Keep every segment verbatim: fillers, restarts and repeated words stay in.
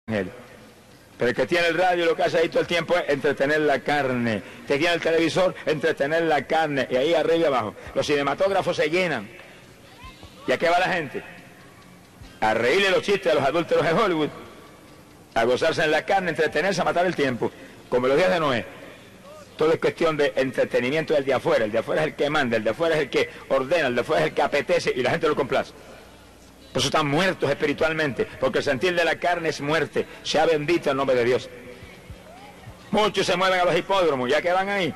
Pero el que tiene el radio lo que hace ahí todo el tiempo es entretener la carne. El que tiene el televisor, entretener la carne. Y ahí arriba y abajo. Los cinematógrafos se llenan. ¿Y a qué va la gente? A reírle los chistes a los adúlteros de Hollywood. A gozarse en la carne, entretenerse, a matar el tiempo. Como los días de Noé. Todo es cuestión de entretenimiento del de afuera. El de afuera es el que manda, el de afuera es el que ordena, el de afuera es el que apetece y la gente lo complace. Por eso están muertos espiritualmente, porque el sentir de la carne es muerte. Sea bendito el nombre de Dios. Muchos se mueven a los hipódromos, ya que van ahí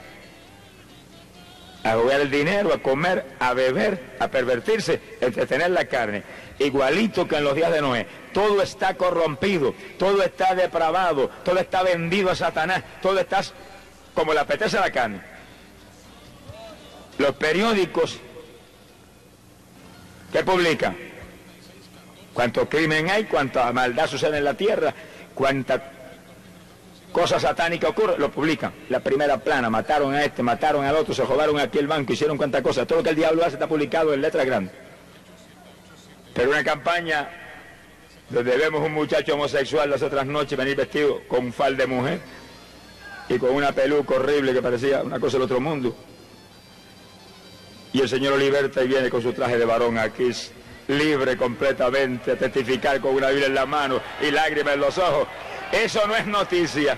a jugar el dinero, a comer, a beber, a pervertirse, a entretener la carne. Igualito que en los días de Noé. Todo está corrompido, todo está depravado, todo está vendido a Satanás, todo está como le apetece la carne. Los periódicos, ¿qué publican? Cuánto crimen hay, cuánta maldad sucede en la tierra, cuánta cosa satánica ocurre, lo publican. La primera plana, mataron a este, mataron al otro, se robaron aquí el banco, hicieron cuánta cosa. Todo lo que el diablo hace está publicado en letras grandes. Pero una campaña donde vemos un muchacho homosexual las otras noches venir vestido con un fal de mujer y con una peluca horrible que parecía una cosa del otro mundo. Y el Señor lo liberta y viene con su traje de varón aquí, libre completamente, a testificar con una Biblia en la mano y lágrimas en los ojos. Eso no es noticia.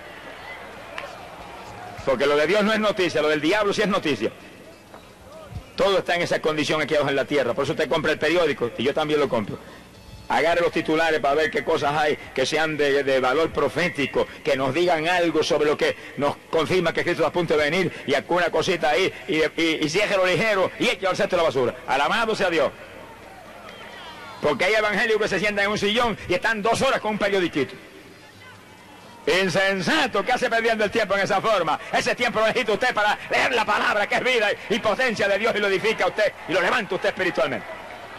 Porque lo de Dios no es noticia, lo del diablo sí es noticia. Todo está en esa condición aquí abajo en la tierra. Por eso usted compra el periódico, y yo también lo compro. Agarre los titulares para ver qué cosas hay que sean de, de valor profético, que nos digan algo sobre lo que nos confirma que Cristo está a punto de venir, y alguna cosita ahí, y, y, y ciérrelo ligero, y eche al cesto de la basura. Alabado sea Dios. Porque hay evangélicos que se sientan en un sillón y están dos horas con un periodiquito. Insensato, ¿qué hace perdiendo el tiempo en esa forma? Ese tiempo lo necesita usted para leer la palabra, que es vida y potencia de Dios, y lo edifica a usted y lo levanta usted espiritualmente.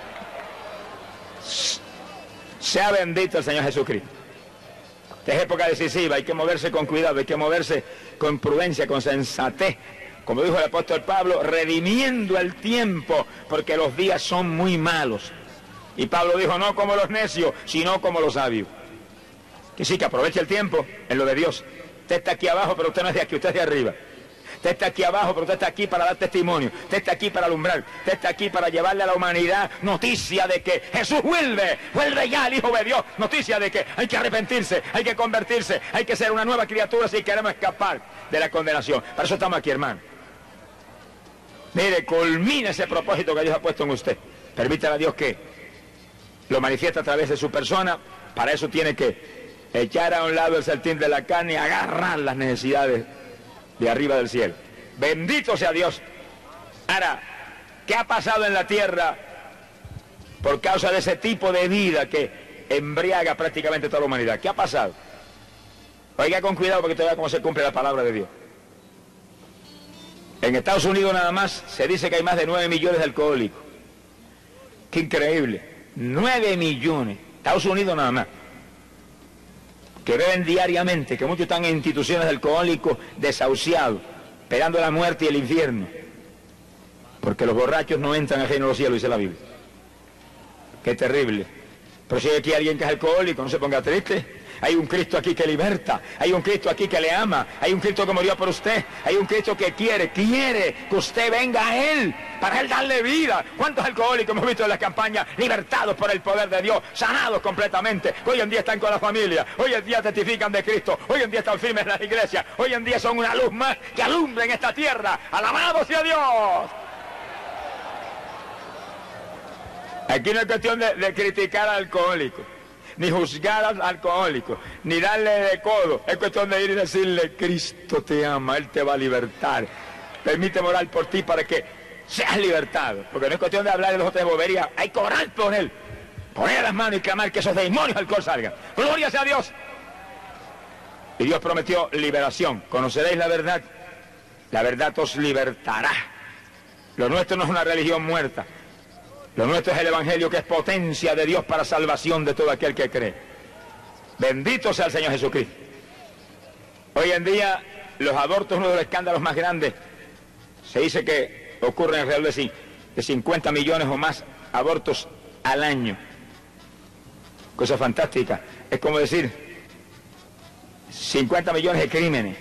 Sea bendito el Señor Jesucristo. Esta es época decisiva, hay que moverse con cuidado, hay que moverse con prudencia, con sensatez. Como dijo el apóstol Pablo, redimiendo el tiempo, porque los días son muy malos. Y Pablo dijo, no como los necios, sino como los sabios. Que sí, que aproveche el tiempo en lo de Dios. Usted está aquí abajo, pero usted no es de aquí, usted es de arriba. Usted está aquí abajo, pero usted está aquí para dar testimonio. Usted está aquí para alumbrar. Usted está aquí para llevarle a la humanidad noticia de que Jesús vuelve. Vuelve ya el Hijo de Dios. Noticia de que hay que arrepentirse, hay que convertirse, hay que ser una nueva criatura si queremos escapar de la condenación. Para eso estamos aquí, hermano. Mire, culmine ese propósito que Dios ha puesto en usted. Permítale a Dios que lo manifiesta a través de su persona. Para eso tiene que echar a un lado el sartén de la carne y agarrar las necesidades de arriba del cielo. Bendito sea Dios. Ahora, ¿qué ha pasado en la tierra por causa de ese tipo de vida que embriaga prácticamente toda la humanidad? ¿Qué ha pasado? Oiga con cuidado porque usted vea cómo se cumple la palabra de Dios. En Estados Unidos nada más se dice que hay más de nueve millones de alcohólicos. ¡Qué increíble! nueve millones. Estados Unidos nada más. Que beben diariamente, que muchos están en instituciones de alcohólicos desahuciados, esperando la muerte y el infierno. Porque los borrachos no entran al reino de los cielos, dice la Biblia. Qué terrible. Pero si hay aquí alguien que es alcohólico, no se ponga triste. Hay un Cristo aquí que liberta, hay un Cristo aquí que le ama, hay un Cristo que murió por usted, hay un Cristo que quiere, quiere que usted venga a Él, para Él darle vida. ¿Cuántos alcohólicos hemos visto en las campañas libertados por el poder de Dios, sanados completamente? Hoy en día están con la familia, hoy en día testifican de Cristo, hoy en día están firmes en las iglesias, hoy en día son una luz más que alumbra en esta tierra. ¡Alabado sea Dios! Aquí no es cuestión de, de criticar al alcohólico, ni juzgar al alcohólico, ni darle de codo. Es cuestión de ir y decirle, Cristo te ama, Él te va a libertar. Permíteme orar por ti para que seas libertado. Porque no es cuestión de hablar de los otros de bobería, hay que orar por Él. Poner las manos y clamar que esos demonios del alcohol salgan. ¡Gloria sea a Dios! Y Dios prometió liberación. Conoceréis la verdad, la verdad os libertará. Lo nuestro no es una religión muerta. Lo nuestro es el Evangelio, que es potencia de Dios para salvación de todo aquel que cree. Bendito sea el Señor Jesucristo. Hoy en día los abortos es uno de los escándalos más grandes. Se dice que ocurren alrededor de cincuenta millones o más abortos al año. Cosa fantástica. Es como decir cincuenta millones de crímenes.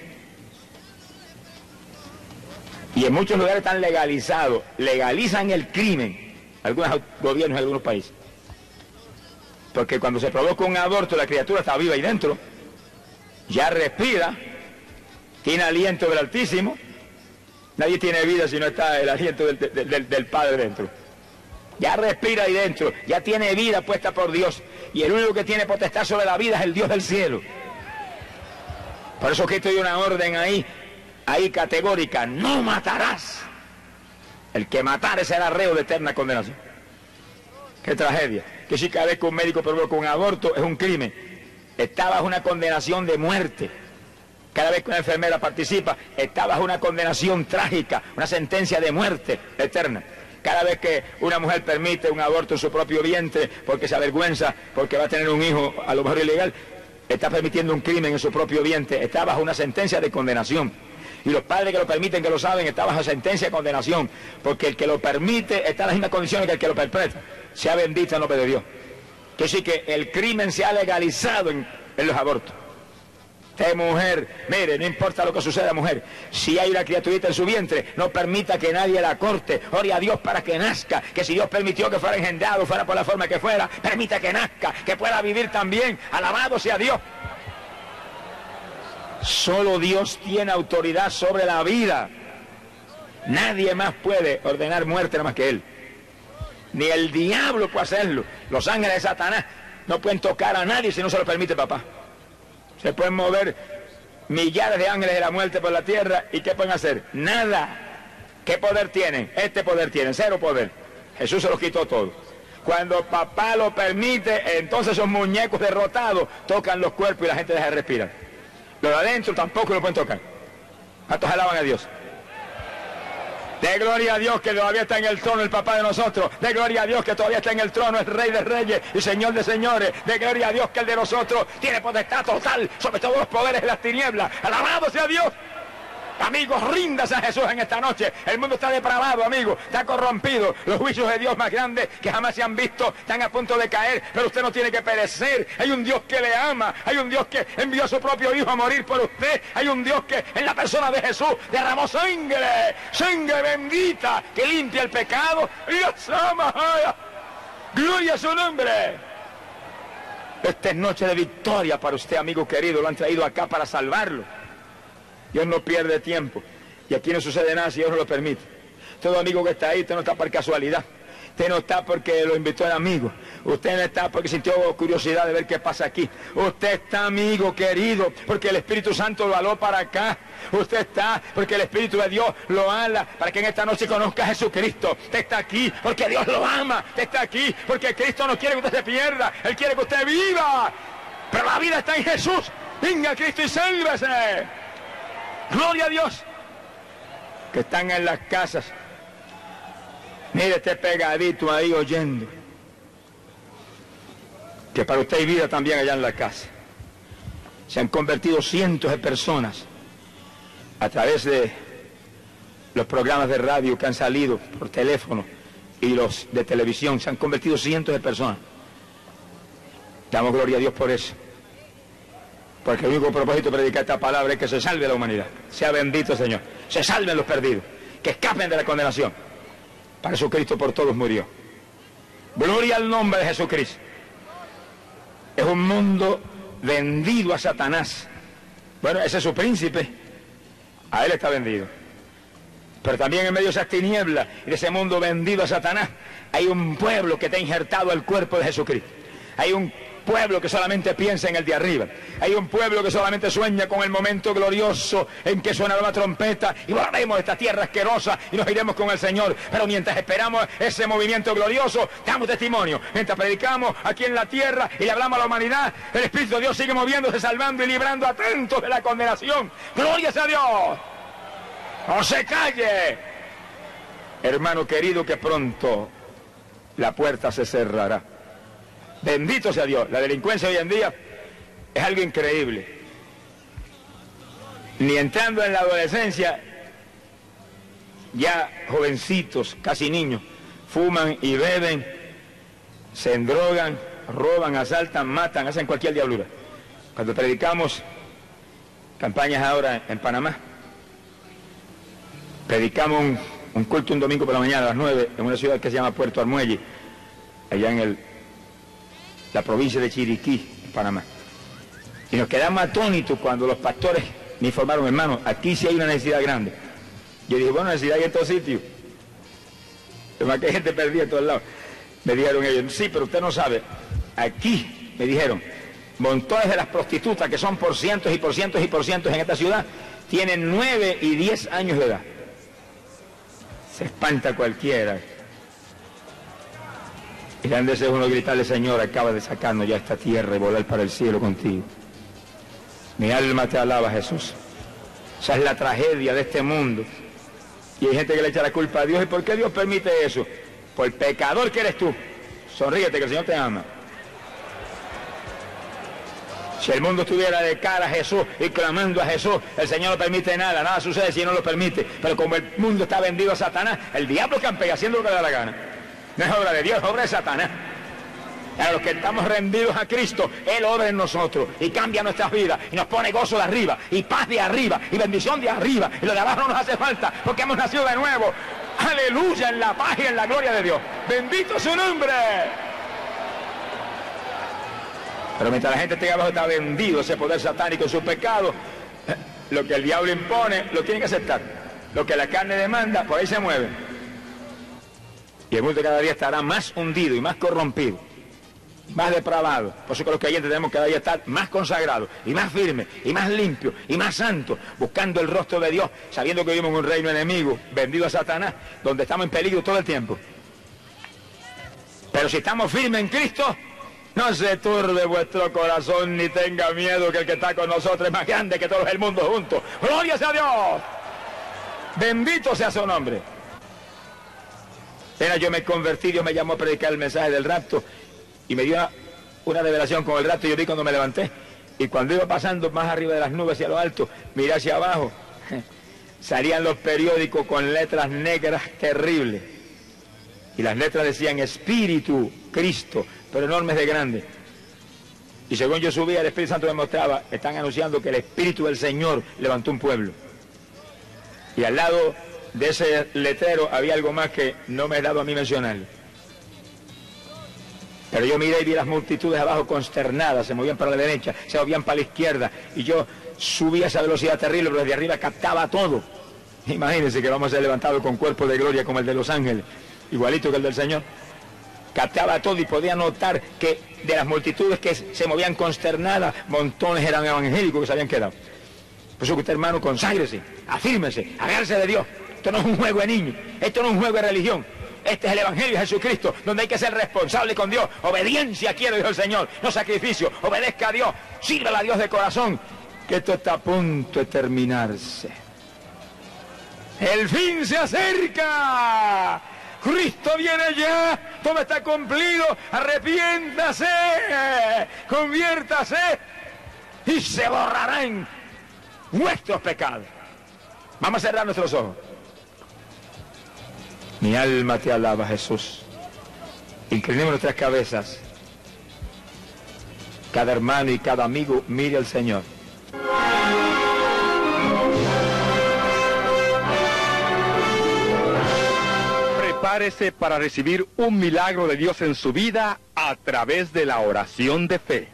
Y en muchos lugares están legalizados, legalizan el crimen, algunos gobiernos en algunos países. Porque cuando se provoca un aborto, la criatura está viva ahí dentro, ya respira, tiene aliento del Altísimo. Nadie tiene vida si no está el aliento del, del, del, del Padre dentro. Ya respira ahí dentro, ya tiene vida puesta por Dios. Y el único que tiene potestad sobre la vida es el Dios del cielo. Por eso que estoy una orden ahí, ahí categórica: no matarás. El que matare será reo de eterna condenación. Qué tragedia. Que si cada vez que un médico provoca un aborto es un crimen, está bajo una condenación de muerte. Cada vez que una enfermera participa, está bajo una condenación trágica, una sentencia de muerte eterna. Cada vez que una mujer permite un aborto en su propio vientre porque se avergüenza, porque va a tener un hijo a lo mejor ilegal, está permitiendo un crimen en su propio vientre, está bajo una sentencia de condenación. Y los padres que lo permiten, que lo saben, están bajo sentencia de condenación, porque el que lo permite está en las mismas condiciones que el que lo perpetra. Sea bendito el nombre de Dios. Que sí que el crimen se ha legalizado en, en los abortos. Usted, mujer, mire, no importa lo que suceda, mujer, si hay una criaturita en su vientre, no permita que nadie la corte, ore a Dios para que nazca, que si Dios permitió que fuera engendrado, fuera por la forma que fuera, permita que nazca, que pueda vivir también, alabado sea Dios. Solo Dios tiene autoridad sobre la vida, nadie más puede ordenar muerte nada más que Él, ni el diablo puede hacerlo, los ángeles de Satanás no pueden tocar a nadie si no se lo permite papá. Se pueden mover millares de ángeles de la muerte por la tierra, ¿y qué pueden hacer? Nada. ¿Qué poder tienen? Este poder tienen, cero poder. Jesús se los quitó todo. Cuando papá lo permite, entonces esos muñecos derrotados tocan los cuerpos y la gente deja de respirar. Los de adentro tampoco lo pueden tocar. ¿Cuántos alaban a Dios? De gloria a Dios que todavía está en el trono el papá de nosotros. De gloria a Dios que todavía está en el trono el Rey de Reyes y Señor de Señores. De gloria a Dios que el de nosotros tiene potestad total sobre todos los poderes de las tinieblas. Alabado sea Dios. Amigos, ríndase a Jesús en esta noche. El mundo está depravado, amigos, está corrompido. Los juicios de Dios más grandes que jamás se han visto están a punto de caer, pero usted no tiene que perecer. Hay un Dios que le ama, hay un Dios que envió a su propio Hijo a morir por usted. Hay un Dios que en la persona de Jesús derramó sangre, sangre bendita que limpia el pecado. Dios ama, gloria a su nombre. Esta es noche de victoria para usted, amigo querido. Lo han traído acá para salvarlo. Dios no pierde tiempo. Y aquí no sucede nada si Dios no lo permite. Todo amigo que está ahí, usted no está por casualidad. Usted no está porque lo invitó el amigo. Usted no está porque sintió curiosidad de ver qué pasa aquí. Usted está, amigo querido, porque el Espíritu Santo lo aló para acá. Usted está porque el Espíritu de Dios lo ala para que en esta noche conozca a Jesucristo. Usted está aquí porque Dios lo ama. Usted está aquí porque Cristo no quiere que usted se pierda. Él quiere que usted viva. Pero la vida está en Jesús. Venga a Cristo y sálvese. Gloria a Dios. Que están en las casas. Mire, esté pegadito ahí oyendo. Que para usted hay vida también allá en la casa. Se han convertido cientos de personas a través de los programas de radio que han salido por teléfono y los de televisión. Se han convertido cientos de personas. Damos gloria a Dios por eso. Porque el único propósito de predicar esta palabra es que se salve la humanidad. Sea bendito, Señor. Se salven los perdidos. Que escapen de la condenación. Para eso Cristo por todos murió. Gloria al nombre de Jesucristo. Es un mundo vendido a Satanás. Bueno, ese es su príncipe. A él está vendido. Pero también en medio de esas tinieblas y de ese mundo vendido a Satanás, hay un pueblo que está injertado al cuerpo de Jesucristo. Hay un pueblo que solamente piensa en el de arriba. Hay un pueblo que solamente sueña con el momento glorioso en que suena la trompeta y volveremos a esta tierra asquerosa y nos iremos con el Señor. Pero mientras esperamos ese movimiento glorioso, damos testimonio. Mientras predicamos aquí en la tierra y le hablamos a la humanidad, el Espíritu de Dios sigue moviéndose, salvando y librando atentos de la condenación. ¡Gloria a Dios! ¡No se calle! Hermano querido, que pronto la puerta se cerrará. Bendito sea Dios. La delincuencia hoy en día es algo increíble. Ni entrando en la adolescencia, ya jovencitos, casi niños, fuman y beben, se endrogan, roban, asaltan, matan, hacen cualquier diablura. Cuando predicamos campañas ahora en Panamá. Predicamos un, un culto un domingo por la mañana a las nueve en una ciudad que se llama Puerto Armuelle, allá en el, la provincia de Chiriquí, en Panamá. Y nos quedamos atónitos cuando los pastores me informaron, hermano, aquí sí hay una necesidad grande. Yo dije, bueno, necesidad hay en todos sitios. Además que hay gente perdida en todos lados. Me dijeron ellos, sí, pero usted no sabe. Aquí, me dijeron, montones de las prostitutas, que son por cientos y por cientos y por cientos en esta ciudad, tienen nueve y diez años de edad. Se espanta cualquiera. Y grande es uno gritarle, Señor, acaba de sacarnos ya esta tierra y volar para el cielo contigo. Mi alma te alaba, Jesús. Esa es la tragedia de este mundo. Y hay gente que le echa la culpa a Dios. ¿Y por qué Dios permite eso? Por el pecador que eres tú. Sonríete, que el Señor te ama. Si el mundo estuviera de cara a Jesús y clamando a Jesús, el Señor no permite nada, nada sucede si no lo permite. Pero como el mundo está vendido a Satanás, el diablo campea haciendo lo que le da la gana. No es obra de Dios, es obra de Satanás. A los que estamos rendidos a Cristo, Él obra en nosotros y cambia nuestras vidas y nos pone gozo de arriba y paz de arriba y bendición de arriba, y lo de abajo no nos hace falta porque hemos nacido de nuevo. Aleluya, en la paz y en la gloria de Dios. Bendito su nombre. Pero mientras la gente esté abajo, está vendido ese poder satánico en su pecado, lo que el diablo impone lo tiene que aceptar. Lo que la carne demanda, por ahí se mueve. Y el mundo cada día estará más hundido y más corrompido, más depravado. Por eso que los creyentes tenemos cada día estar más consagrados y más firmes y más limpios y más santos, buscando el rostro de Dios, sabiendo que vivimos en un reino enemigo, vendido a Satanás, donde estamos en peligro todo el tiempo. Pero si estamos firmes en Cristo, no se turbe vuestro corazón ni tenga miedo, que el que está con nosotros es más grande que todos el mundo juntos. ¡Gloria sea a Dios! Bendito sea su nombre. Apenas yo me convertí, Dios me llamó a predicar el mensaje del rapto y me dio una, una revelación con el rapto. Yo vi cuando me levanté, y cuando iba pasando más arriba de las nubes hacia lo alto, miré hacia abajo, salían los periódicos con letras negras terribles, y las letras decían Espíritu, Cristo, pero enormes de grande. Y según yo subía, el Espíritu Santo me mostraba, están anunciando que el Espíritu del Señor levantó un pueblo. Y al lado de ese letrero había algo más que no me he dado a mí mencionar. Pero yo miré y vi las multitudes abajo consternadas, se movían para la derecha, se movían para la izquierda, y yo subía a esa velocidad terrible, pero desde arriba captaba todo. Imagínense que vamos a ser levantados con cuerpo de gloria como el de los ángeles, igualito que el del Señor. Captaba todo y podía notar que de las multitudes que se movían consternadas, montones eran evangélicos que se habían quedado. Por eso que usted, hermano, conságrese, afírmese, agárrese de Dios. Esto no es un juego de niños, esto no es un juego de religión. Este es el Evangelio de Jesucristo, donde hay que ser responsable con Dios. Obediencia quiero, dijo el Señor, no sacrificio. Obedezca a Dios, sírvale a Dios de corazón, que esto está a punto de terminarse. El fin se acerca. Cristo viene ya, todo está cumplido. Arrepiéntase, conviértase y se borrarán nuestros pecados. Vamos a cerrar nuestros ojos. Mi alma te alaba, Jesús. Inclinemos nuestras cabezas. Cada hermano y cada amigo mire al Señor. Prepárese para recibir un milagro de Dios en su vida a través de la oración de fe.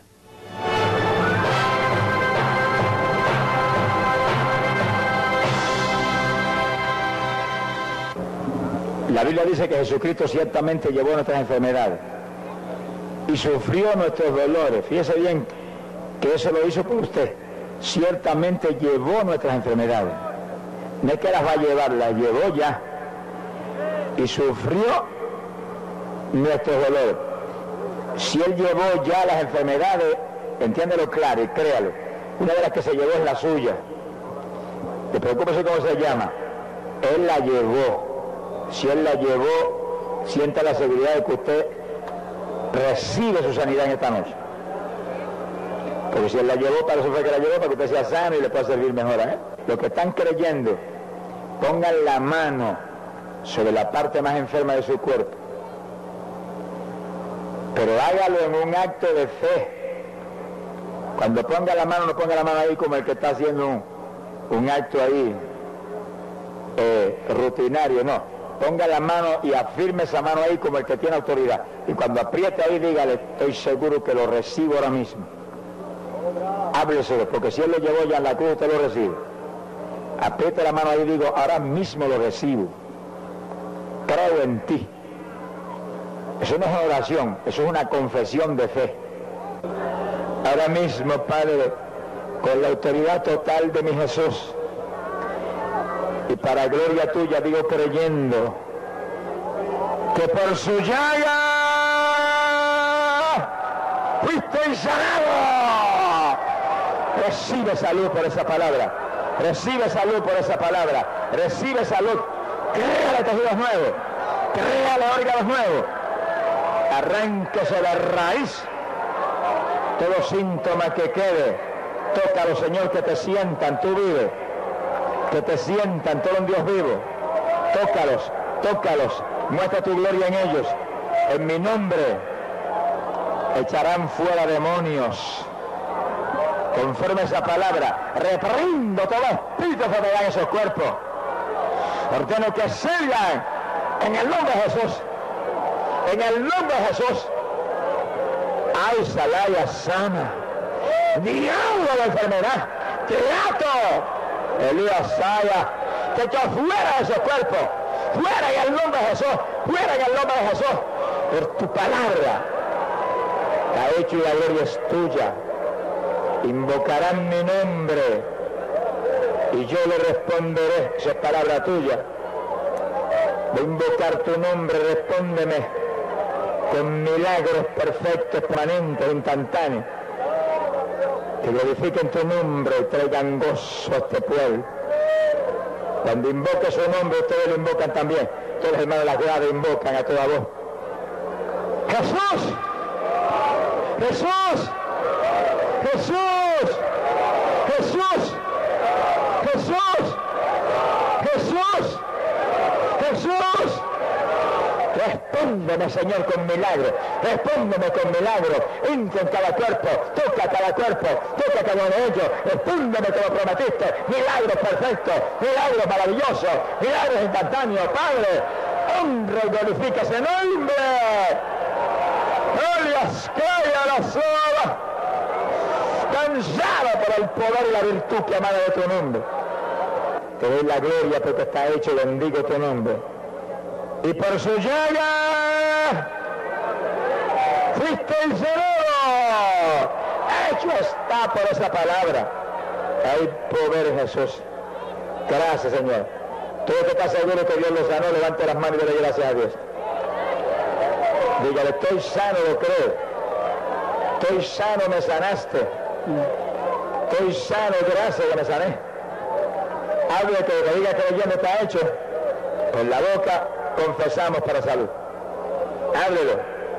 La Biblia dice que Jesucristo ciertamente llevó nuestras enfermedades y sufrió nuestros dolores. Fíjese bien que eso lo hizo por usted. Ciertamente llevó nuestras enfermedades. No es que las va a llevar, las llevó ya. Y sufrió nuestros dolores. Si Él llevó ya las enfermedades, entiéndelo claro y créalo. Una de las que se llevó es la suya. Te preocúpese cómo se llama. Él la llevó. Si Él la llevó, sienta la seguridad de que usted recibe su sanidad en esta noche. Porque si Él la llevó, para eso fue que la llevó, para que usted sea sano y le pueda servir mejor, ¿eh? Los que están creyendo, pongan la mano sobre la parte más enferma de su cuerpo. Pero hágalo en un acto de fe. Cuando ponga la mano, no ponga la mano ahí como el que está haciendo un, un acto ahí eh, rutinario, no. Ponga la mano y afirme esa mano ahí como el que tiene autoridad. Y cuando apriete ahí, dígale, estoy seguro que lo recibo ahora mismo. Hábleselo, porque si él lo llevó ya en la cruz, usted lo recibe. Apriete la mano ahí y digo, ahora mismo lo recibo. Creo en ti. Eso no es una oración, eso es una confesión de fe. Ahora mismo, Padre, con la autoridad total de mi Jesús, y para gloria tuya digo creyendo que por su llaga fuiste sanado. Recibe salud por esa palabra, recibe salud por esa palabra, recibe salud. Créale tejidos nuevos, créale órganos nuevos. Arránquese la raíz todo síntoma que quede. Tócalo, Señor, que te sientan, tú vives, que te sientan, todo un Dios vivo. Tócalos, tócalos, muestra tu gloria en ellos. En mi nombre echarán fuera demonios. Conforme esa palabra, reprendo todo espíritu que me da en esos cuerpos. Ordeno que salgan en el nombre de Jesús. En el nombre de Jesús. Ay, Salaya sana. Diablo de enfermedad. Te ato. Elías Saya. Te echo fuera de esos cuerpos. Fuera en el nombre de Jesús. Fuera en el nombre de Jesús. Por tu palabra. La hecho y la gloria es tuya. Invocarán mi nombre y yo le responderé. Esa es palabra tuya. Voy a invocar tu nombre, respóndeme con milagros perfectos, permanentes, instantáneos, que glorifiquen tu nombre y traigan gozo a este pueblo. Cuando invoque su nombre, ustedes lo invocan también. Todos los hermanos de las gradas invocan a toda voz. ¡Jesús! ¡Jesús! ¡Jesús! ¡Jesús! ¡Jesús! ¡Jesús! ¡Jesús! Respóndeme, Señor, con milagro. Respóndeme con milagro. Entra en cada cuerpo. Toca cada cuerpo. Toca cada uno de ellos. Respóndeme como prometiste. Milagros perfectos. Milagros maravillosos. Milagros instantáneos. Padre, honra y glorifica ese nombre. Elias, cae a la sola. Cansado por el poder y la virtud que emana de tu nombre. Te doy la gloria porque está hecho, bendigo tu nombre. Y por su llaga fuiste el sanado. Hecho está por esa palabra. Hay poder en Jesús. Gracias, Señor. Todo el que está seguro que Dios lo sanó, levante las manos y dale gracias a Dios. Dígale, estoy sano, lo creo. Estoy sano, me sanaste. Estoy sano, gracias que me sané. Hable que lo que diga creyendo está hecho. Con la boca confesamos para salud. Háblelo.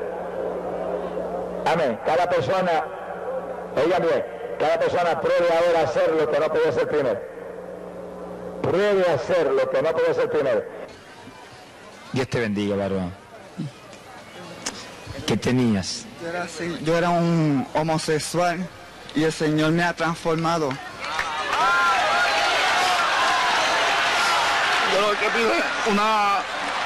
Amén. Cada persona, oigan bien, cada persona pruebe ahora a hacer lo que no podía hacer primero. Pruebe a hacer lo que no podía hacer primero. Dios te bendiga, varón. ¿Qué tenías? Yo era, así, yo era un homosexual y el Señor me ha transformado. Yo lo que pido es una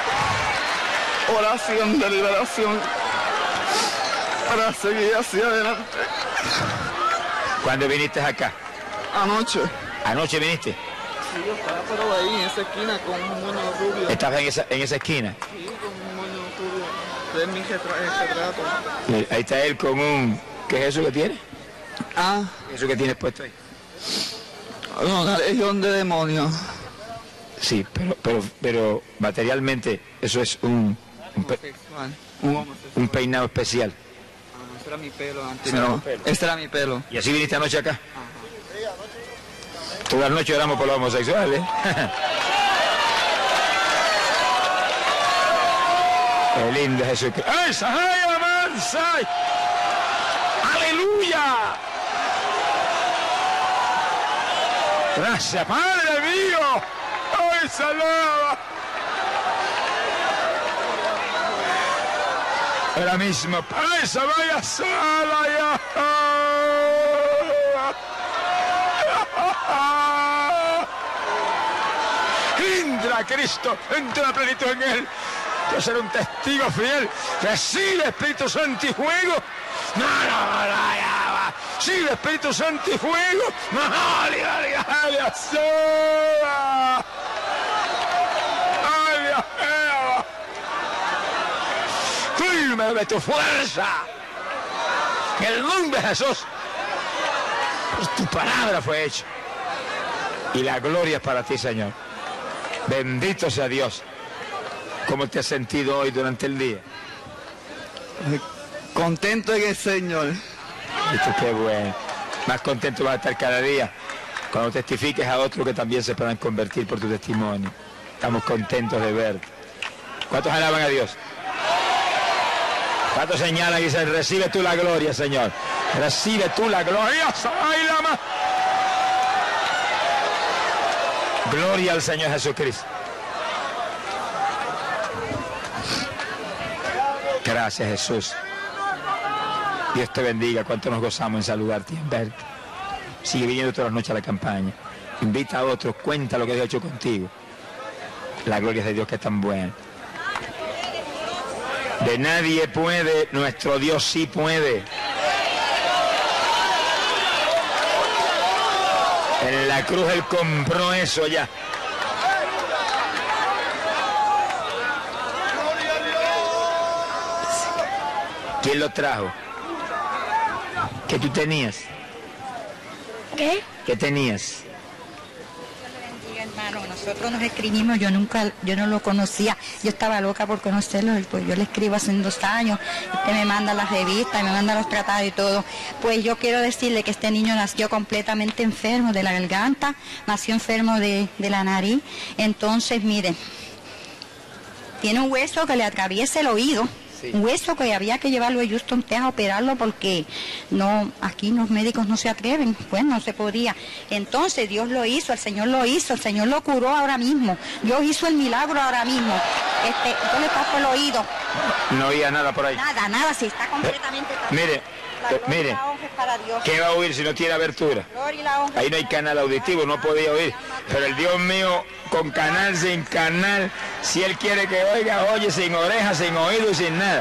oración de liberación para seguir hacia adelante. ¿Cuándo viniste acá? Anoche. ¿Anoche viniste? Sí, yo estaba pero ahí en esa esquina con un moño rubio. ¿Estabas en esa, en esa esquina? Sí, con un moño rubio. De mi retrato. Ahí está él con un... ¿Qué es eso que tiene? Ah. ¿Qué es eso que tienes puesto ahí? Una legión de demonios. Sí, pero, pero, pero materialmente eso es un... Un, pe un, un peinado especial. Ah, ese era mi pelo antes. No, este era mi pelo. ¿Y así viniste anoche acá? Ajá. Todas las noches oramos por los homosexuales. Qué lindo Jesucristo. ¡Ay, Sahaya, Mansai! ¡Aleluya! Gracias, Padre mío. ¡Ay, salaba! Ahora mismo, ¡ay, Sahaya, Salaya! Entra Cristo, entra plenitud en él. Quiero ser un testigo fiel. Recibe Espíritu Santo y fuego. No, no, no, ya va. Recibe Espíritu Santo y fuego. No, aleluya, aleluya, aleluya. Firme de tu fuerza. En el nombre de Jesús. Pues tu palabra fue hecha. Y la gloria es para ti, Señor. Bendito sea Dios. ¿Cómo te has sentido hoy durante el día? Contento en el Señor. Esto qué bueno. Más contento vas a estar cada día cuando testifiques a otros que también se puedan convertir por tu testimonio. Estamos contentos de verte. ¿Cuántos alaban a Dios? ¿Cuántos señalan y dicen, recibe tú la gloria, Señor? Recibe tú la gloria. ¡Ay, la ma! Gloria al Señor Jesucristo. Gracias, Jesús. Dios te bendiga. Cuánto nos gozamos en saludarte y en verte. Sigue viniendo todas las noches a la campaña. Invita a otros, cuenta lo que Dios ha hecho contigo. La gloria es de Dios que es tan buena. De nadie puede, nuestro Dios sí puede. En la cruz Él compró eso ya. ¿Quién lo trajo? ¿Qué tú tenías? ¿Qué? ¿Qué tenías? Hermano, nosotros nos escribimos, yo nunca, yo no lo conocía, yo estaba loca por conocerlo, pues yo le escribo hace dos años, usted me manda las revistas, me manda los tratados y todo, pues yo quiero decirle que este niño nació completamente enfermo de la garganta, nació enfermo de, de la nariz, entonces miren, tiene un hueso que le atraviesa el oído. Sí. Un hueso que había que llevarlo a Houston, Texas a operarlo porque no, aquí los médicos no se atreven, pues no se podía. Entonces Dios lo hizo, el Señor lo hizo, el Señor lo curó ahora mismo. Dios hizo el milagro ahora mismo. Este, yo le tapo el oído. No oía nada por ahí. Nada, nada, sí, está completamente tapado. Mire, eh, mire, ¿qué va a oír si no tiene abertura? Ahí no hay canal auditivo, no podía oír. Pero el Dios mío, con canal, sin canal, si Él quiere que oiga, oye, sin orejas, sin oído y sin nada.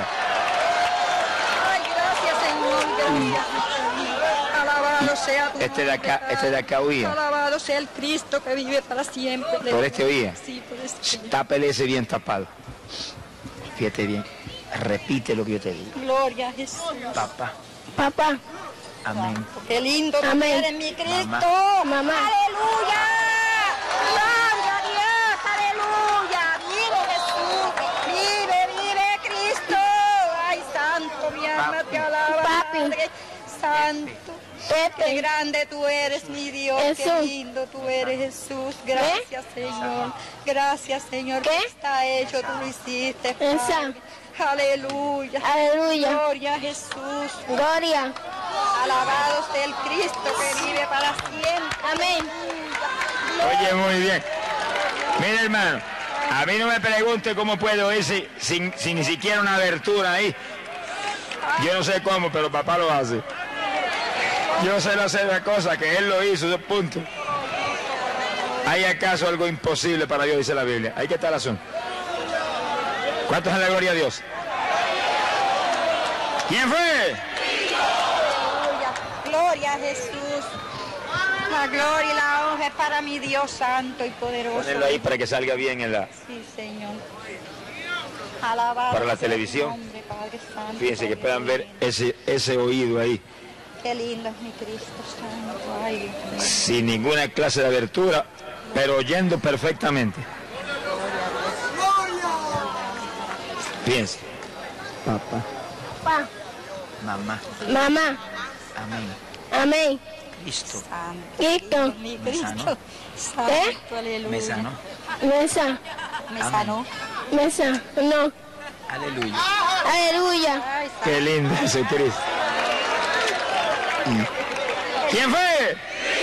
Ay, gracias, Señor, gracias. Alabado sea tu Este de acá, este de acá oía. Alabado sea el Cristo que vive para siempre. ¿Por este oía? Sí, por este. Tápele ese bien tapado. Fíjate bien. Repite lo que yo te digo. Gloria a Jesús. Papá. Papá. Amén. Qué lindo tú Amén. eres, mi Cristo. Mamá. Mamá. Aleluya. Gloria a Dios. Aleluya. Vive Jesús. Vive, vive Cristo. Ay, santo, mi alma te alaba. Papi. Padre Santo. Pepe. Qué grande tú eres, mi Dios. Jesús. Qué lindo tú eres, Jesús. Gracias, Señor. Gracias, Señor. ¿Qué? Está hecho, tú lo hiciste, Esa. Padre. Aleluya. Aleluya. Gloria a Jesús. Gloria. Alabado sea el Cristo que vive para siempre. Amén. Oye, muy bien. Mira, hermano, a mí no me pregunte cómo puedo ir si, sin, sin ni siquiera una abertura ahí. Yo no sé cómo, pero papá lo hace. Yo sé hacer la cosa que Él lo hizo, dos puntos. ¿Hay acaso algo imposible para Dios? Dice la Biblia. Ahí que está el asunto. ¿Cuántos en la gloria a Dios? ¿Quién fue? Aleluya. Gloria a Jesús. La gloria y la honra es para mi Dios santo y poderoso. Ponelo ahí para que salga bien en la... Sí, Señor. Alabado Para la sea televisión. tu nombre, Padre Santo, Fíjense que Padre puedan ver mío. ese, ese oído ahí. Qué lindo es mi Cristo santo. Ay, Dios mío. Sin ninguna clase de abertura, pero oyendo perfectamente. Piense. Papá. Pa. Mamá. Mamá. Amén. Amén. Cristo. Santo. Cristo. Mi Me sanó. Cristo. Santo, ¿Eh? aleluya. Me sanó. Mesa. Me sanó. Mesa. No. Aleluya. Aleluya. Ay, santo. Qué lindo Jesucristo. ¿Quién fue?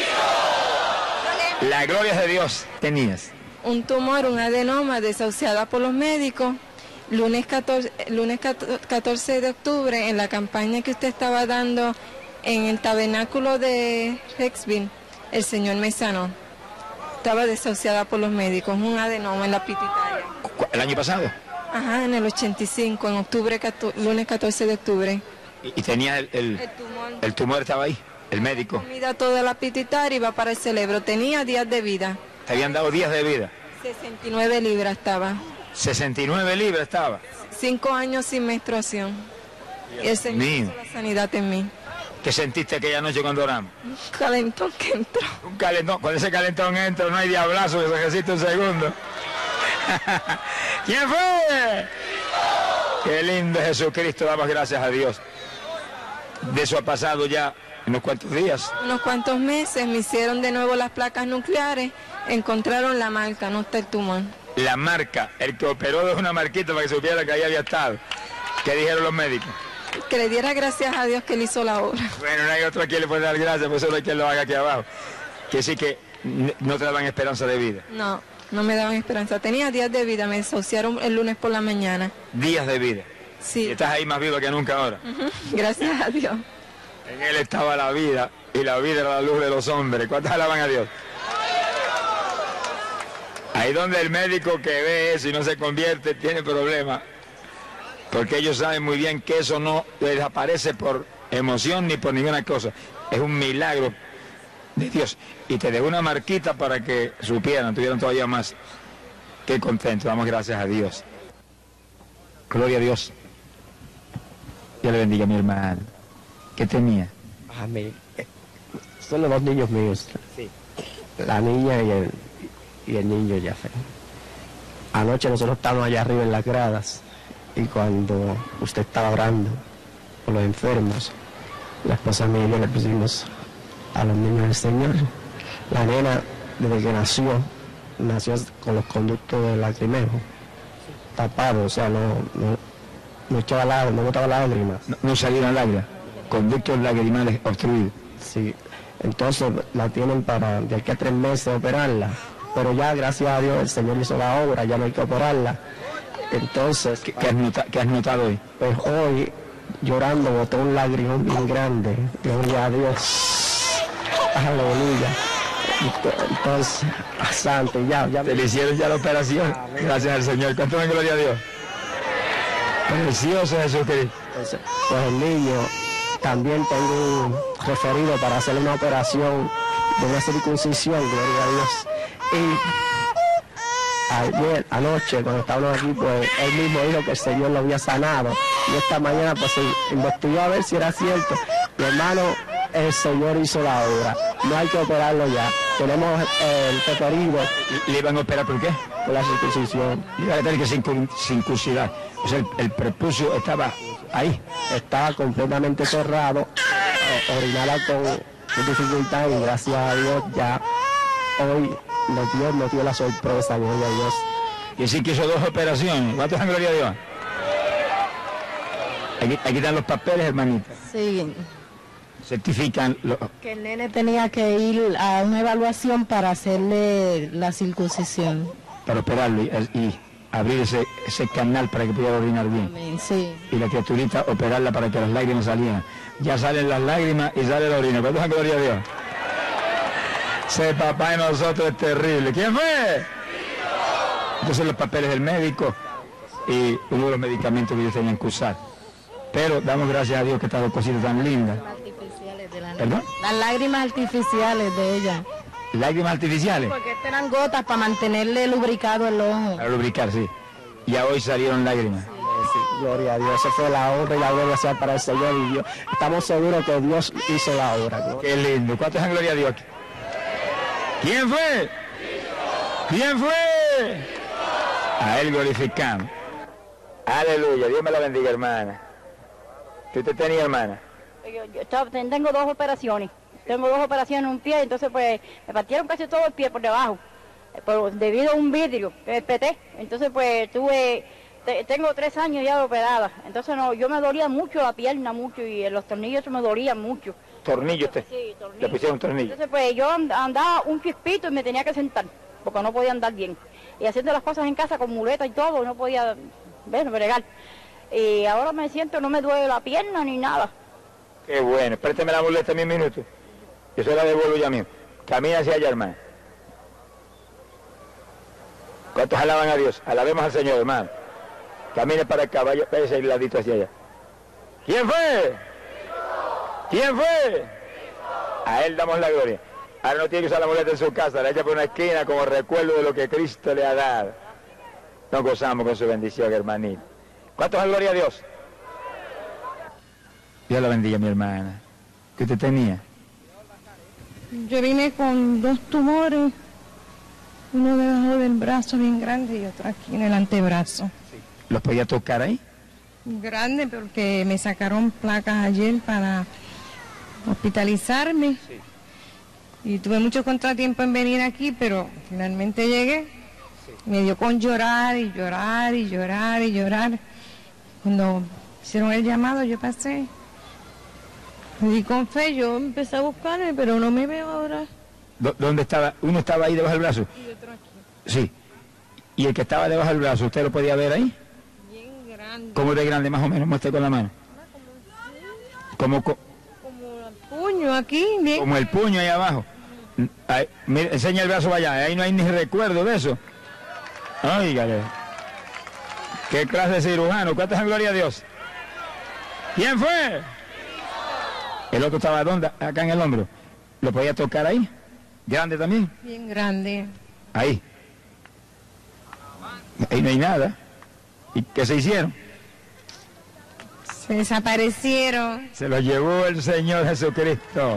La gloria es de Dios. Tenías. Un tumor, un adenoma desahuciada por los médicos. Lunes catorce, lunes catorce de octubre, en la campaña que usted estaba dando en el tabernáculo de Rexville, El Señor me sanó. Estaba desahuciada por los médicos, un adenoma en la pituitaria. ¿El año pasado? Ajá, en el ochenta y cinco, en octubre, lunes catorce de octubre. ¿Y, y tenía el, el, El tumor. el tumor estaba ahí? ¿El médico? Comida toda la pituitaria y va para el cerebro. Tenía días de vida. ¿Te habían dado días de vida? sesenta y nueve libras estaba. sesenta y nueve libras estaba. Cinco años sin menstruación. Y el Señor mío. hizo la sanidad en mí. ¿Qué sentiste aquella noche cuando oramos? Un calentón que entró. Un calentón. Cuando ese calentón entra no hay diablazo que se resiste un segundo. ¿Quién fue? Qué lindo es Jesucristo, damos gracias a Dios. De eso ha pasado ya unos cuantos días. Unos cuantos meses me hicieron de nuevo las placas nucleares, encontraron la marca, no está el tumor. La marca, el que operó de una marquita para que supiera que ahí había estado. ¿Qué dijeron los médicos? Que le diera gracias a Dios que él hizo la obra. Bueno, no hay otro a quien le puede dar gracias, por eso no hay quien lo haga aquí abajo. Que sí que no te daban esperanza de vida. No, no me daban esperanza. Tenía días de vida, me desahuciaron el lunes por la mañana. Días de vida. Sí. Y estás ahí más vivo que nunca ahora. Ujú, gracias a Dios. En él estaba la vida, y la vida era la luz de los hombres. ¿Cuántos alaban a Dios? Ahí donde el médico que ve eso y no se convierte tiene problemas, porque ellos saben muy bien que eso no desaparece por emoción ni por ninguna cosa. Es un milagro de Dios. Y te dejó una marquita para que supieran, tuvieran todavía más. Qué contento, damos gracias a Dios. Gloria a Dios. Dios le bendiga a mi hermano. ¿Qué tenía? Amén. Son los dos niños míos. Sí. La niña y el, y el niño Jafet. Anoche nosotros estábamos allá arriba en las gradas y cuando usted estaba orando por los enfermos, la esposa mía y yo le pusimos a los niños del Señor. La nena, desde que nació, nació con los conductos del lacrimejo tapados, o sea, no, no, no echaba lágrimas, no botaba lágrimas. No, no salieron lágrimas. Conductos lagrimales obstruidos. Sí, entonces la tienen para de aquí a tres meses operarla, pero ya gracias a Dios el Señor hizo la obra, ya no hay que operarla. Entonces, ¿Qué, qué has, nota, ¿Qué has notado hoy? pues hoy llorando botó un lagrimón bien grande, gloria a Dios, aleluya. Entonces, a santo, ya, ya. Se le hicieron ya la operación. Gracias al Señor. ¿Cuánto ven gloria a Dios? Precioso Jesucristo. Entonces, pues el niño, también tengo un referido para hacerle una operación de una circuncisión, gloria a Dios. Y ayer, anoche, cuando estábamos aquí, pues él mismo dijo que el Señor lo había sanado. Y esta mañana, pues se investigó a ver si era cierto. Mi hermano, el Señor hizo la obra. No hay que operarlo ya. Tenemos eh, el referido. ¿Le iban a operar por qué? Por la circuncisión. Le iban a tener que circun- circuncidar. O sea, el, el prepucio estaba ahí. Estaba completamente cerrado, eh, orinaba con, con dificultad y gracias a Dios ya hoy nos dio, nos dio la sorpresa, gloria a Dios. Y sí que hizo dos operaciones. ¿Cuántos dan gloria a Dios? Aquí, aquí están los papeles, hermanita. Sí, Certifican. Lo, que el nene tenía que ir a una evaluación para hacerle la circuncisión. para operarlo y, y abrir ese, ese canal para que pudiera orinar bien. Amén, sí. Y la criaturita operarla para que las lágrimas salieran. Ya salen las lágrimas y sale la orina. ¿Cuántos dan gloria a Dios? Ese papá de nosotros es terrible. ¿Quién fue? Entonces los papeles del médico y uno de los medicamentos que ellos tenían que usar. Pero damos gracias a Dios que estas dos cositas tan lindas. Artificiales de la ¿Perdón? Las lágrimas artificiales de ella. Lágrimas artificiales. Porque estas eran gotas para mantenerle lubricado el ojo. Para lubricar, sí. Ya hoy salieron lágrimas. Sí, gloria a Dios, esa fue la obra y la gloria sea para el Señor y Dios. Estamos seguros que Dios hizo la obra. Gloria. Qué lindo. ¿Cuántos dan gloria a Dios aquí? ¿Quién fue? ¿Quién fue? A Él glorificamos. Aleluya. Dios me la bendiga, hermana. ¿Qué usted tenía, hermana? Yo, yo estaba- tengo dos operaciones. Tengo dos operaciones en un pie, entonces pues me partieron casi todo el pie por debajo, eh, por, debido a un vidrio que me peté. Entonces pues tuve, te- tengo tres años ya de operada. Entonces no, yo me dolía mucho la pierna, mucho, y los tornillos me dolían mucho. Tornillo usted. Sí, tornillos. Le pusieron tornillo. Entonces pues yo and- andaba un chispito y me tenía que sentar, porque no podía andar bien. Y haciendo las cosas en casa con muleta y todo, no podía, ver, bregar. Y ahora me siento, no me duele la pierna ni nada. Qué bueno. Présteme la muleta en mi minuto. Yo se la devuelvo ya mismo. Camina hacia allá, hermano. ¿Cuántos alaban a Dios? Alabemos al Señor, hermano. Camine para el caballo, ese ladito hacia allá. ¿Quién fue? ¿Quién fue? A Él damos la gloria. Ahora no tiene que usar la muleta en su casa, la echa por una esquina como recuerdo de lo que Cristo le ha dado. Nos gozamos con su bendición, hermanito. ¿Cuántos dan gloria a Dios? Dios la bendiga, mi hermana. ¿Qué usted tenía? Yo vine con dos tumores, uno debajo del brazo bien grande y otro aquí en el antebrazo. ¿Los podía tocar ahí? Grande porque me sacaron placas ayer para hospitalizarme. Sí. Y tuve mucho contratiempo en venir aquí, pero finalmente llegué. Sí. Me dio con llorar y llorar y llorar y llorar. Cuando hicieron el llamado yo pasé. Me di con fe, yo empecé a buscarme, pero no me veo ahora. ¿Dónde estaba? ¿Uno estaba ahí debajo del brazo? Y otro aquí. Sí. ¿Y el que estaba debajo del brazo, usted lo podía ver ahí? Bien grande. ¿Cómo de grande más o menos? Muestre con la mano. Como, co como el puño aquí, bien. Como el puño ahí abajo. Ahí, mire, enseña el brazo para allá, ahí no hay ni recuerdo de eso. Óigale. ¿Qué clase de cirujano? ¿Cuántas en gloria a Dios? ¿Quién fue? El otro estaba ¿dónde? Acá en el hombro. ¿Lo podía tocar ahí? ¿Grande también? Bien grande. Ahí. Ahí no hay nada. ¿Y qué se hicieron? Se desaparecieron. Se los llevó el Señor Jesucristo.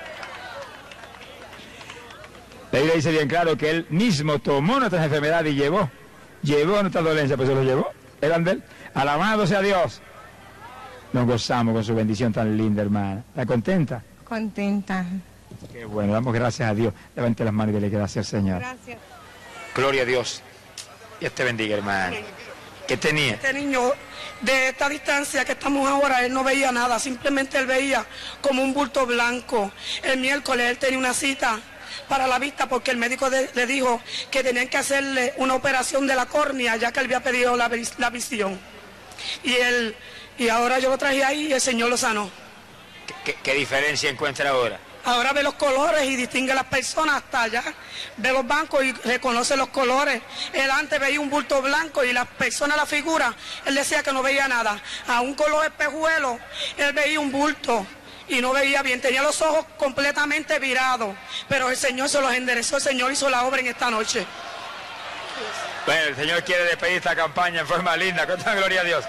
La Biblia dice bien claro que Él mismo tomó nuestras enfermedades y llevó. Llevó nuestras dolencias, pues se los llevó. Eran de Él. Alabado sea Dios. Nos gozamos con su bendición tan linda, hermana. ¿Está contenta? Contenta. Qué bueno, damos gracias a Dios. Levante las manos y dele gracias al Señor. Gracias. Gloria a Dios. Dios te bendiga, hermano. ¿Qué tenía? Este niño, de esta distancia que estamos ahora, él no veía nada, simplemente él veía como un bulto blanco. El miércoles él tenía una cita para la vista porque el médico de, le dijo que tenían que hacerle una operación de la córnea ya que él había pedido la, la visión. Y él, y ahora yo lo traje ahí y el Señor lo sanó. ¿Qué, qué, qué diferencia encuentra ahora? Ahora ve los colores y distingue a las personas hasta allá. Ve los bancos y reconoce los colores. Él antes veía un bulto blanco y las personas, la figura, él decía que no veía nada. A un color espejuelo, él veía un bulto y no veía bien. Tenía los ojos completamente virados. Pero el Señor se los enderezó, el Señor hizo la obra en esta noche. Bueno, el Señor quiere despedir esta campaña en forma linda. Cuánta gloria a Dios.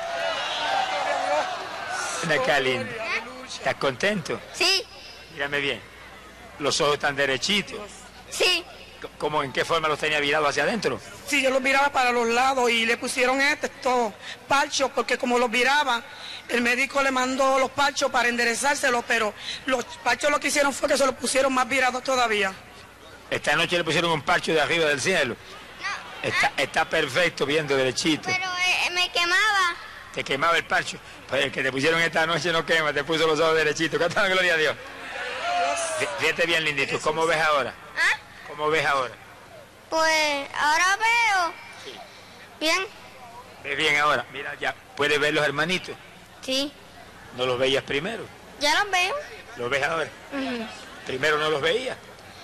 Mira qué lindo. ¿Estás contento? Sí. Mírame bien. Los ojos están derechitos. Sí. ¿Cómo, en qué forma los tenía virados hacia adentro? Sí, yo los miraba para los lados y le pusieron este, estos parchos, porque como los viraba, el médico le mandó los parchos para enderezárselos, pero los parchos lo que hicieron fue que se los pusieron más virados todavía. Esta noche le pusieron un parcho de arriba del cielo. No. Está, ¿Ah? está perfecto, viendo derechito. Pero eh, me quemaba. Te quemaba el parcho. Pues el que te pusieron esta noche no quema, te puso los ojos derechitos. Canta la gloria a Dios. Fíjate bien, lindito. ¿Cómo ves ahora? ¿Ah? ¿Cómo ves ahora? Pues ahora veo. Sí. Bien. ¿Ves bien ahora? Mira, ya puedes ver los hermanitos. Sí. ¿No los veías primero? Ya los veo. ¿Los ves ahora? Uh-huh. Primero no los veías.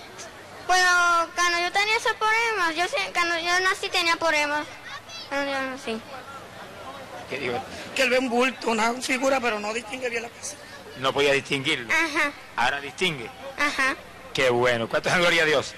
Bueno, cuando yo tenía esos problemas, yo cuando yo nací tenía problemas. Cuando yo nací. ¿Qué digo? Que él ve un bulto, una figura, pero no distingue bien la persona. No podía distinguirlo. Ajá. Ahora distingue. Ajá. Qué bueno. ¿Cuánto es la gloria a Dios?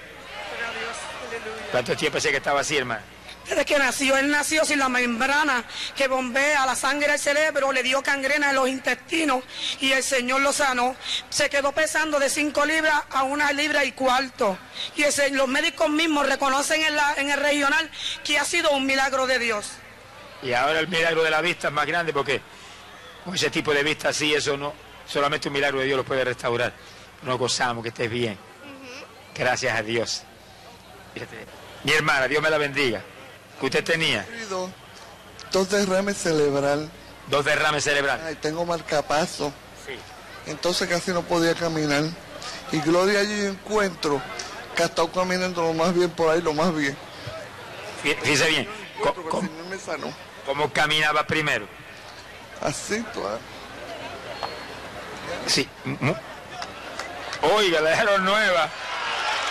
¿Cuánto tiempo pensé que estaba así, hermano? Desde que nació, él nació sin la membrana que bombea la sangre al cerebro, le dio gangrena en los intestinos y el Señor lo sanó. Se quedó pesando de cinco libras a una libra y cuarto. Y ese, los médicos mismos reconocen en, la, en el regional que ha sido un milagro de Dios. Y ahora el milagro de la vista es más grande porque con ese tipo de vista así, eso no, solamente un milagro de Dios lo puede restaurar. Nos gozamos, que estés bien. Uh-huh. Gracias a Dios. Fíjate. Mi hermana, Dios me la bendiga. ¿Qué usted tenía? Dos derrames cerebral. Dos derrames cerebral. Ay, tengo marcapaso. Sí. Entonces casi no podía caminar. Y gloria allí encuentro que ha estado caminando lo más bien por ahí, lo más bien. Fíjese bien. ¿Cómo, el Señor me sanó. ¿Cómo caminaba primero? Así, toda. Sí. Oiga, la dejaron nueva.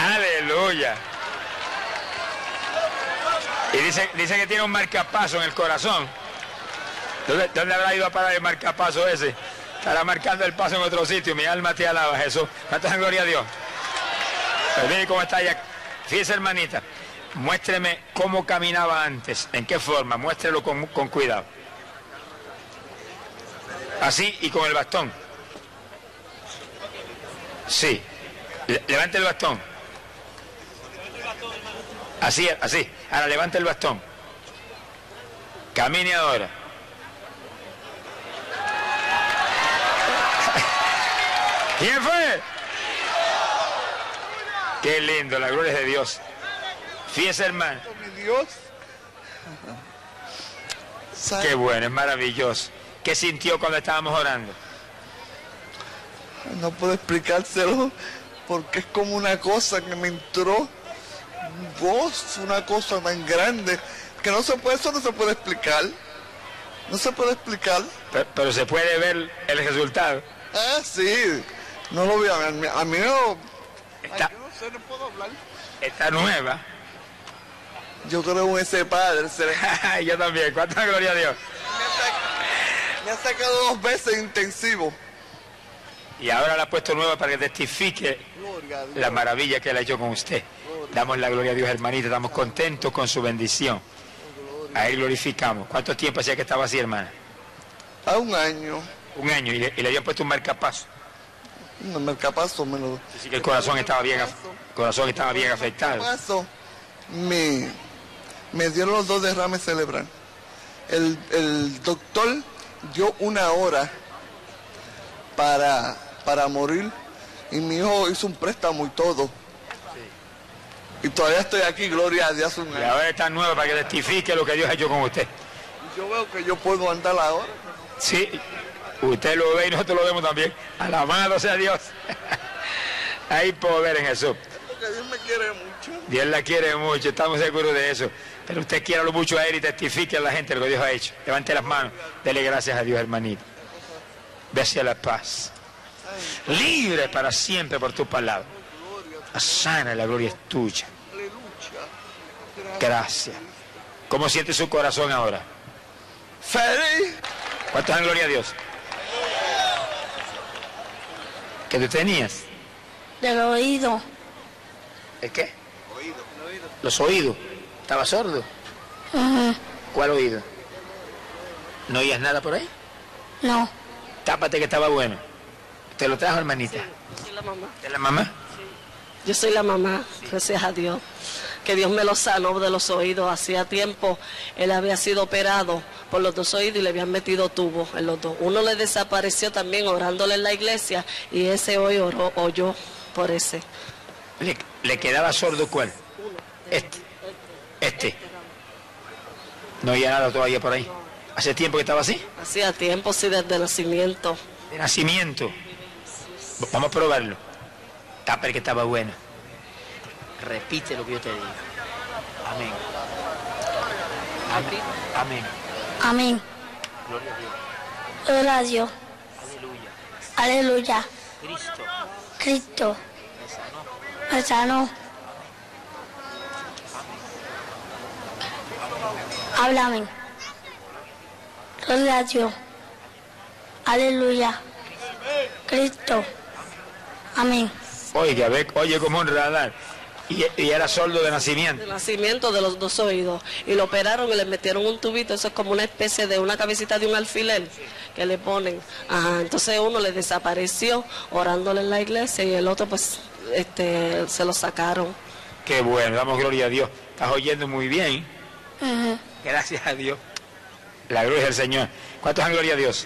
Aleluya. Y dice, dice que tiene un marcapaso en el corazón. ¿Dónde, ¿Dónde habrá ido a parar el marcapaso ese? Estará marcando el paso en otro sitio. Mi alma te alaba, Jesús. ¿Cuántas en gloria a Dios? Pues mire cómo está ella. Fíjese, hermanita. Muéstreme cómo caminaba antes. ¿En qué forma? Muéstrelo con, con cuidado. Así y con el bastón. Sí. Le, levante el bastón. Así, así. Ahora levante el bastón. Camine ahora. ¿Quién fue? Qué lindo, la gloria es de Dios. Fíjese, hermano. Dios. Qué bueno, es maravilloso. ¿Qué sintió cuando estábamos orando? No puedo explicárselo porque es como una cosa que me entró, un gozo, una cosa tan grande que no se puede, eso no se puede explicar. No se puede explicar. Pero, pero se puede ver el resultado. Ah, sí. No lo vi a mí. A mí no. Está, Ay, yo no sé, no puedo hablar. Está nueva. Yo creo en ese padre. Yo también. ¿Cuánta gloria a Dios? Me ha sacado dos veces intensivo. Y ahora la ha puesto nueva para que testifique la maravilla que él ha hecho con usted. Damos la gloria a Dios, hermanita. Estamos contentos con su bendición. A él glorificamos. ¿Cuánto tiempo hacía que estaba así, hermana? A un año. Un año. Y le, y le habían puesto un marcapaso. Un marcapaso me lo... Así que el corazón estaba bien, el corazón estaba bien afectado. Marcapaso, me, me dieron los dos derrames cerebrales. El, el doctor dio una hora para, para morir y mi hijo hizo un préstamo y todo. Y todavía estoy aquí, gloria a Dios. Un y ahora está nueva para que testifique lo que Dios ha hecho con usted. Y yo veo que yo puedo andar ahora. Sí, usted lo ve y nosotros lo vemos también. Alabado sea Dios. Hay poder en Jesús. Porque Dios me quiere mucho. Dios la quiere mucho, estamos seguros de eso. Pero usted quiera lo mucho a Él y testifique a la gente lo que Dios ha hecho. Levante las manos, dele gracias a Dios, hermanito. Ve hacia la paz. Libre para siempre por tu palabra. La sana, la gloria es tuya. Gracias. ¿Cómo siente su corazón ahora? Feliz. ¿Cuántos dan gloria a Dios? ¿Qué tú tenías? Del oído. ¿El qué? Oído. Los oídos. ¿Estaba sordo? Uh-huh. ¿Cuál oído? ¿No oías nada por ahí? No. Tápate que estaba bueno. ¿Te lo trajo, hermanita? Sí, yo soy la mamá. ¿Es la mamá? Sí. Yo soy la mamá, sí. Gracias a Dios. Que Dios me lo sanó de los oídos. Hacía tiempo él había sido operado por los dos oídos y le habían metido tubos en los dos. Uno le desapareció también orándole en la iglesia y ese hoy oró, oyó por ese. ¿Le, le quedaba sordo cuál? Este. Este. No oía nada todavía por ahí. ¿Hace tiempo que estaba así? Hacía tiempo, sí, desde nacimiento. De nacimiento. Vamos a probarlo. Tapa el que estaba bueno. Repite lo que yo te digo. Amén. Amén. Amén. Amén. Gloria a Dios. Gloria a Dios. Aleluya. Aleluya. Cristo. Cristo. Me sanó. Me sanó. Háblame. Gloria a Dios. Aleluya. Cristo. Amén. Oiga, ve, oye como un radar. Y, y era sordo de nacimiento. De nacimiento de los dos oídos. Y lo operaron y le metieron un tubito. Eso es como una especie de una cabecita de un alfiler que le ponen. Ajá, entonces uno le desapareció orándole en la iglesia y el otro pues este se lo sacaron. Qué bueno, damos gloria a Dios. Estás oyendo muy bien. Uh-huh. Gracias a Dios. La gloria del Señor. ¿Cuántos dan gloria a Dios?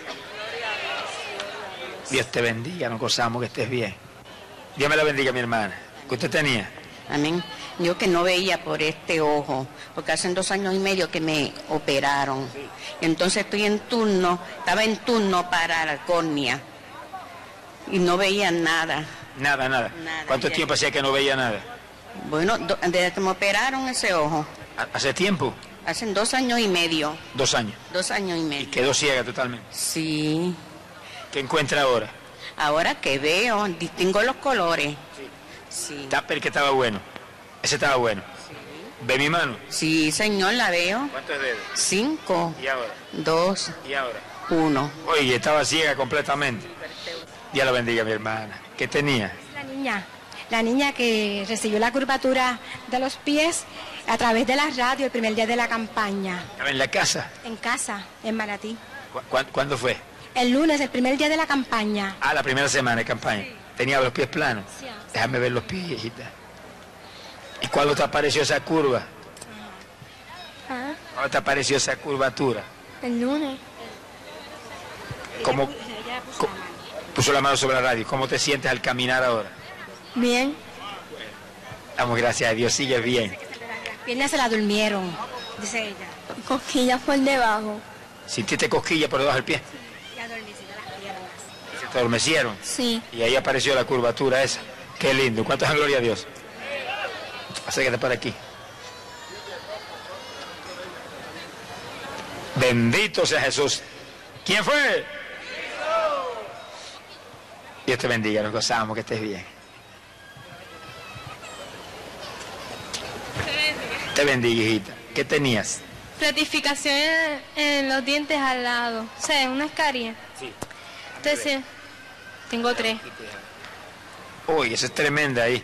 Dios te bendiga, nos gozamos que estés bien. Dios me la bendiga, mi hermana. ¿Qué usted tenía? Amén. Yo que no veía por este ojo, porque hace dos años y medio que me operaron. Sí. Entonces estoy en turno, estaba en turno para la córnea y no veía nada. Nada, nada. nada ¿Cuánto tiempo hacía que no veía nada? Bueno, do, desde que me operaron ese ojo. ¿Hace tiempo? Hace dos años y medio. ¿Dos años? Dos años y medio. ¿Y quedó ciega totalmente? Sí. ¿Qué encuentra ahora? Ahora que veo, distingo los colores. Sí. Sí. Tupper que estaba bueno. Ese estaba bueno. Sí. ¿Ve mi mano? Sí, señor, la veo. ¿Cuántos dedos? Cinco. ¿Y ahora? Dos. ¿Y ahora? Uno. Oye, estaba ciega completamente. Dios la bendiga, mi hermana. ¿Qué tenía? La niña, la niña que recibió la curvatura de los pies a través de la radio el primer día de la campaña. ¿Estaba en la casa? En casa, en Manatí. ¿Cu cu ¿Cuándo fue? El lunes, el primer día de la campaña. Ah, la primera semana de campaña. Sí. ¿Tenía los pies planos? Sí. Déjame ver los pies, hijita. ¿Y cuándo te apareció esa curva? Ah, ¿Cuándo te apareció esa curvatura? el lunes. ¿Cómo Ella puso, ella puso co- la mano. puso la mano sobre la radio? ¿Cómo te sientes al caminar ahora? Bien. Damos gracias a Dios, sigue bien. Las piernas se la durmieron, dice ella. Cosquillas por debajo. ¿Sintiste cosquilla por debajo del pie? Y adormecida las piernas. ¿Se te adormecieron? Sí. Y ahí apareció la curvatura esa. Qué lindo. ¿Cuántas dan gloria a Dios? Acércate para aquí. Bendito sea Jesús. ¿Quién fue? Dios te bendiga, nos gozamos, que estés bien. Te bendiga, hijita. ¿Qué tenías? Fratificación en, en los dientes al lado. O sea, una escaria. Sí. Entonces, tengo tres. Uy, eso es tremenda ahí.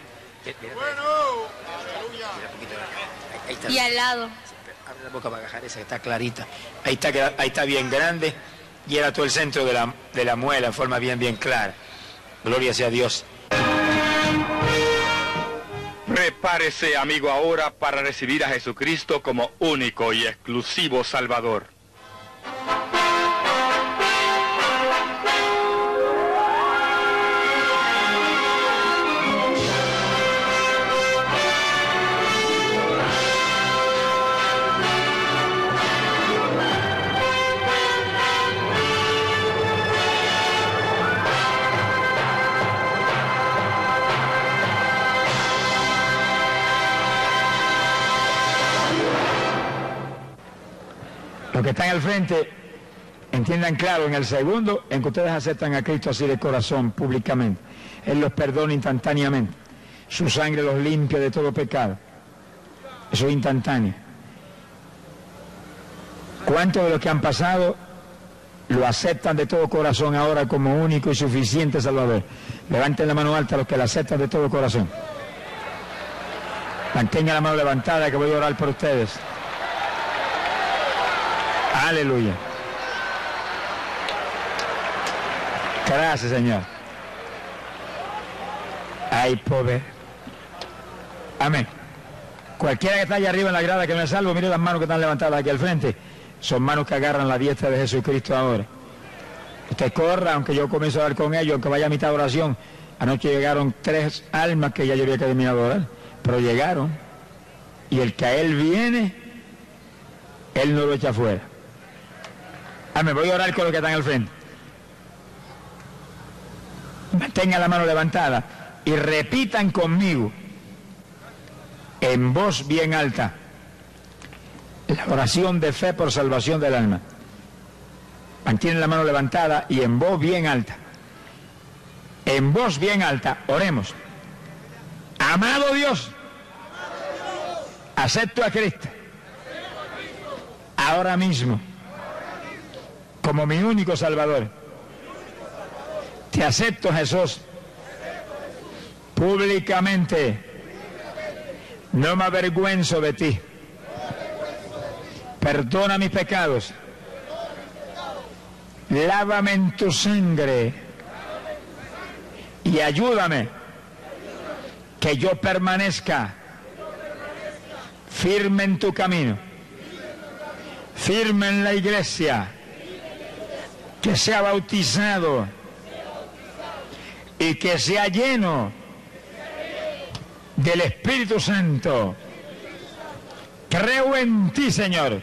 Y al lado. Abre la boca para agajar esa que está clarita. Ahí está, que- ahí está bien grande y era todo el centro de la, de la muela en forma bien, bien clara. Gloria sea a Dios. Prepárese, amigo, ahora para recibir a Jesucristo como único y exclusivo Salvador. Los que están al frente, entiendan claro, en el segundo, en que ustedes aceptan a Cristo así de corazón, públicamente, Él los perdona instantáneamente. Su sangre los limpia de todo pecado. Eso es instantáneo. ¿Cuántos de los que han pasado lo aceptan de todo corazón ahora como único y suficiente Salvador? Levanten la mano alta los que la aceptan de todo corazón. Mantengan la mano levantada que voy a orar por ustedes. Aleluya. Gracias, Señor. Hay poder. Amén. Cualquiera que está allá arriba en la grada que me salvo, mire las manos que están levantadas aquí al frente. Son manos que agarran la diestra de Jesucristo ahora. Usted corra, aunque yo comienzo a hablar con ellos, aunque vaya a mitad de oración. Anoche llegaron tres almas que ya yo había terminado de orar, pero llegaron. Y el que a Él viene, Él no lo echa fuera. Amén, voy a orar con los que están al frente. Mantengan la mano levantada y repitan conmigo en voz bien alta la oración de fe por salvación del alma. Mantienen la mano levantada y en voz bien alta. En voz bien alta, oremos. Amado Dios, acepto a Cristo ahora mismo como mi único Salvador. Te acepto, Jesús, públicamente. No me avergüenzo de ti. Perdona mis pecados. Lávame en tu sangre y ayúdame que yo permanezca firme en tu camino, firme en la iglesia, que sea bautizado y que sea lleno del Espíritu Santo. Creo en ti, Señor,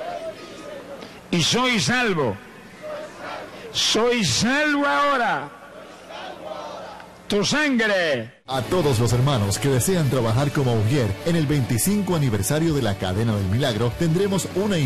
y soy salvo. Soy salvo ahora. Tu sangre. A todos los hermanos que desean trabajar como Ujier en el veinticinco aniversario de la Cadena del Milagro, tendremos una